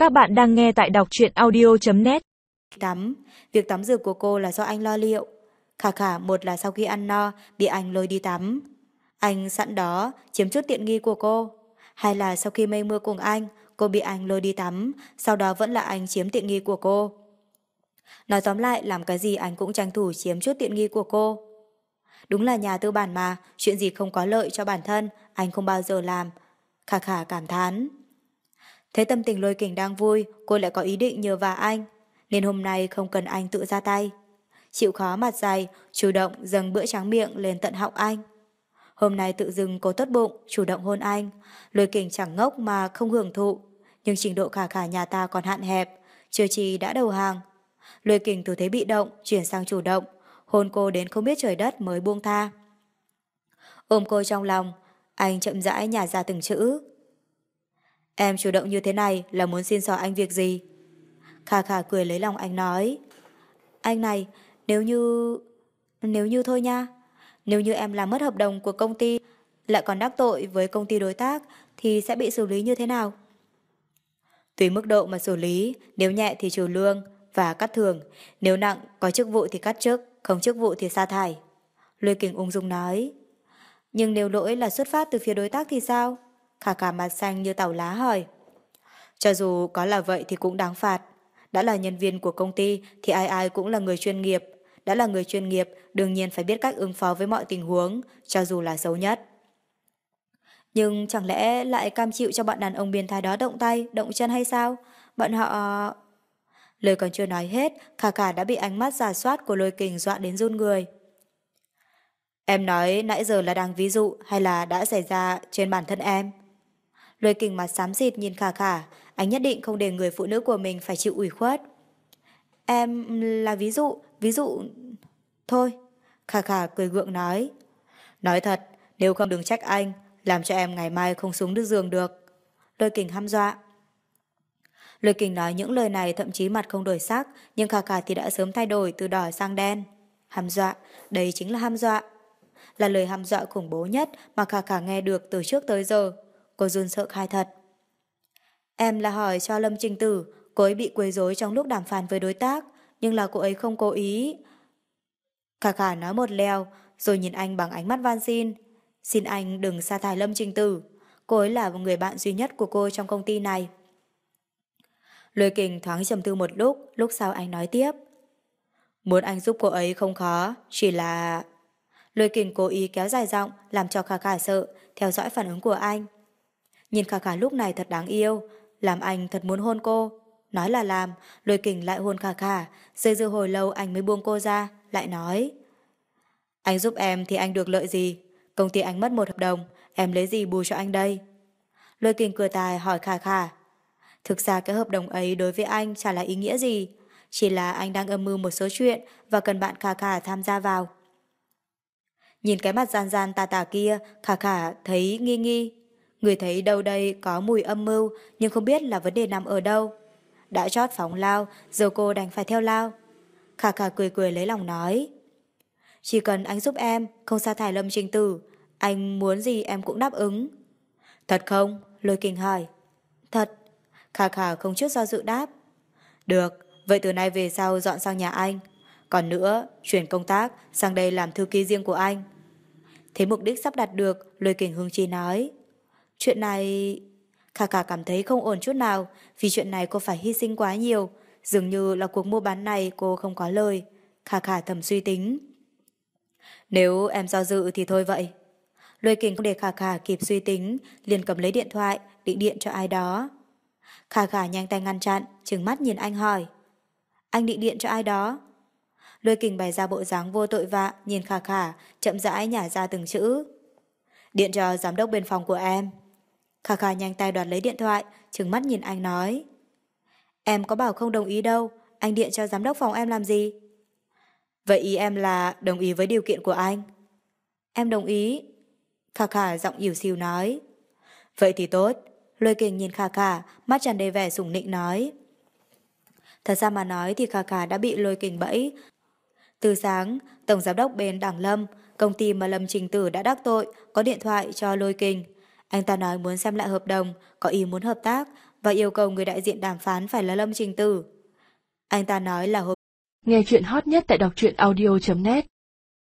Các bạn đang nghe tại đọc truyện audio.net. Tắm, việc tắm rửa của cô là do anh lo liệu. Khả khả một là sau khi ăn no bị anh lôi đi tắm, anh sẵn đó chiếm chút tiện nghi của cô. Hay là sau khi mây mưa cùng anh, cô bị anh lôi đi tắm, sau đó vẫn là anh chiếm tiện nghi của cô. Nói tóm lại, làm cái gì anh cũng tranh thủ chiếm chút tiện nghi của cô. Đúng là nhà tư bản mà, chuyện gì không có lợi cho bản thân, anh không bao giờ làm. Khả khả cảm thán. Thấy tâm tình Lôi Kình đang vui, cô lại có ý định nhờ vả anh, nên hôm nay không cần anh tự ra tay. Chịu khó mặt dày, chủ động dâng bữa tráng miệng lên tận họng anh. Hôm nay tự dưng cô tốt bụng, chủ động hôn anh. Lôi Kình chẳng ngốc mà không hưởng thụ, nhưng trình độ khả khả nhà ta còn hạn hẹp, chưa chi đã đầu hàng. Lôi Kình từ thế bị động chuyển sang chủ động, hôn cô đến không biết trời đất mới buông tha. Ôm cô trong lòng, anh chậm rãi nhả ra từng chữ. Em chủ động như thế này là muốn xin xỏ anh việc gì? Khả khả cười lấy lòng anh nói. Anh này, nếu như thôi nha. Nếu như em làm mất hợp đồng của công ty, lại còn đắc tội với công ty đối tác, thì sẽ bị xử lý như thế nào? Tùy mức độ mà xử lý, nếu nhẹ thì trừ lương và cắt thưởng, nếu nặng có chức vụ thì cắt chức, không chức vụ thì sa thải. Lôi Kình ung dung nói. Nhưng nếu lỗi là xuất phát từ phía đối tác thì sao? Khả khả mặt xanh như tàu lá hỏi. Cho dù có là vậy thì cũng đáng phạt. Đã là nhân viên của công ty thì ai ai cũng là người chuyên nghiệp. Đã là người chuyên nghiệp, đương nhiên phải biết cách ứng phó với mọi tình huống, cho dù là xấu nhất. Nhưng chẳng lẽ lại cam chịu cho bọn đàn ông biến thái đó động tay, động chân hay sao? Bọn họ... Lời còn chưa nói hết, khả khả đã bị ánh mắt rà soát của Lôi Kình dọa đến run người. Em nói nãy giờ là đang ví dụ hay là đã xảy ra trên bản thân em? Lôi Kình mặt xám xịt nhìn khả khả, anh nhất định không để người phụ nữ của mình phải chịu ủy khuất. Em là ví dụ... Thôi, khả khả cười gượng nói. Nói thật, nếu không đừng trách anh, làm cho em ngày mai không xuống được giường được. Lôi Kình hăm dọa. Lôi Kình nói những lời này thậm chí mặt không đổi sắc, nhưng khả khả thì đã sớm thay đổi từ đỏ sang đen. Hăm dọa, đây chính là hăm dọa. Là lời hăm dọa khủng bố nhất mà khả khả nghe được từ trước tới giờ. Cô run sợ khai thật. Em là hỏi cho Lâm Trình Tử, cô ấy bị quấy rối trong lúc đàm phán với đối tác, nhưng là cô ấy không cố ý. Khả khả nói một lèo, rồi nhìn anh bằng ánh mắt van xin. Xin anh đừng sa thải Lâm Trình Tử. Cô ấy là người bạn duy nhất của cô trong công ty này. Lôi Kình thoáng trầm tư một lúc sau anh nói tiếp. Muốn anh giúp cô ấy không khó, chỉ là... Lôi Kình cố ý kéo dài giọng, làm cho khả khả sợ, theo dõi phản ứng của anh. Nhìn khả khả lúc này thật đáng yêu, làm anh thật muốn hôn cô. Nói là làm, Lôi Kình lại hôn khả khả, dây dưa hồi lâu anh mới buông cô ra, lại nói. Anh giúp em thì anh được lợi gì? Công ty anh mất một hợp đồng, em lấy gì bù cho anh đây? Lôi Kình cười tài hỏi khả khả. Thực ra cái hợp đồng ấy đối với anh chả là ý nghĩa gì, chỉ là anh đang âm mưu một số chuyện và cần bạn khả khả tham gia vào. Nhìn cái mặt gian gian tà tà kia, khả khả thấy nghi nghi. Người thấy đâu đây có mùi âm mưu, nhưng không biết là vấn đề nằm ở đâu. Đã chót phóng lao, giờ cô đành phải theo lao. Khả khả cười cười lấy lòng nói. Chỉ cần anh giúp em, không sa thải Lâm Trình Tử, anh muốn gì em cũng đáp ứng. Thật không? Lôi Kình hỏi. Thật. Khả khả không chút do dự đáp. Được, vậy từ nay về sau dọn sang nhà anh. Còn nữa, chuyển công tác sang đây làm thư ký riêng của anh. Thế mục đích sắp đạt được, Lôi Kình hưng trí nói. Chuyện này... Khả khả cảm thấy không ổn chút nào, vì chuyện này cô phải hy sinh quá nhiều. Dường như là cuộc mua bán này cô không có lời. Khả khả thầm suy tính. Nếu em do dự thì thôi vậy. Lôi Kình không để khả khả kịp suy tính, liền cầm lấy điện thoại, định điện cho ai đó. Khả khả nhanh tay ngăn chặn, trừng mắt nhìn anh hỏi. Anh định điện cho ai đó? Lôi Kình bày ra bộ dáng vô tội vạ, nhìn khả khả, chậm rãi nhả ra từng chữ. Điện cho giám đốc bên phòng của em. Khả khả nhanh tay đoạt lấy điện thoại, trừng mắt nhìn anh nói. Em có bảo không đồng ý đâu, anh điện cho giám đốc phòng em làm gì? Vậy ý em là đồng ý với điều kiện của anh? Em đồng ý. Khả khả giọng ỉu xìu nói. Vậy thì tốt. Lôi Kình nhìn khả khả, mắt tràn đầy vẻ sủng nịnh nói. Thật ra mà nói thì khả khả đã bị Lôi Kình bẫy. Từ sáng, tổng giám đốc bên Đảng Lâm, công ty mà Lâm Trình Tử đã đắc tội, có điện thoại cho Lôi Kình. Anh ta nói muốn xem lại hợp đồng, có ý muốn hợp tác, và yêu cầu người đại diện đàm phán phải là Lâm Trình Tử. Anh ta nói là hôm Nghe chuyện hot nhất tại đọc truyện audio.net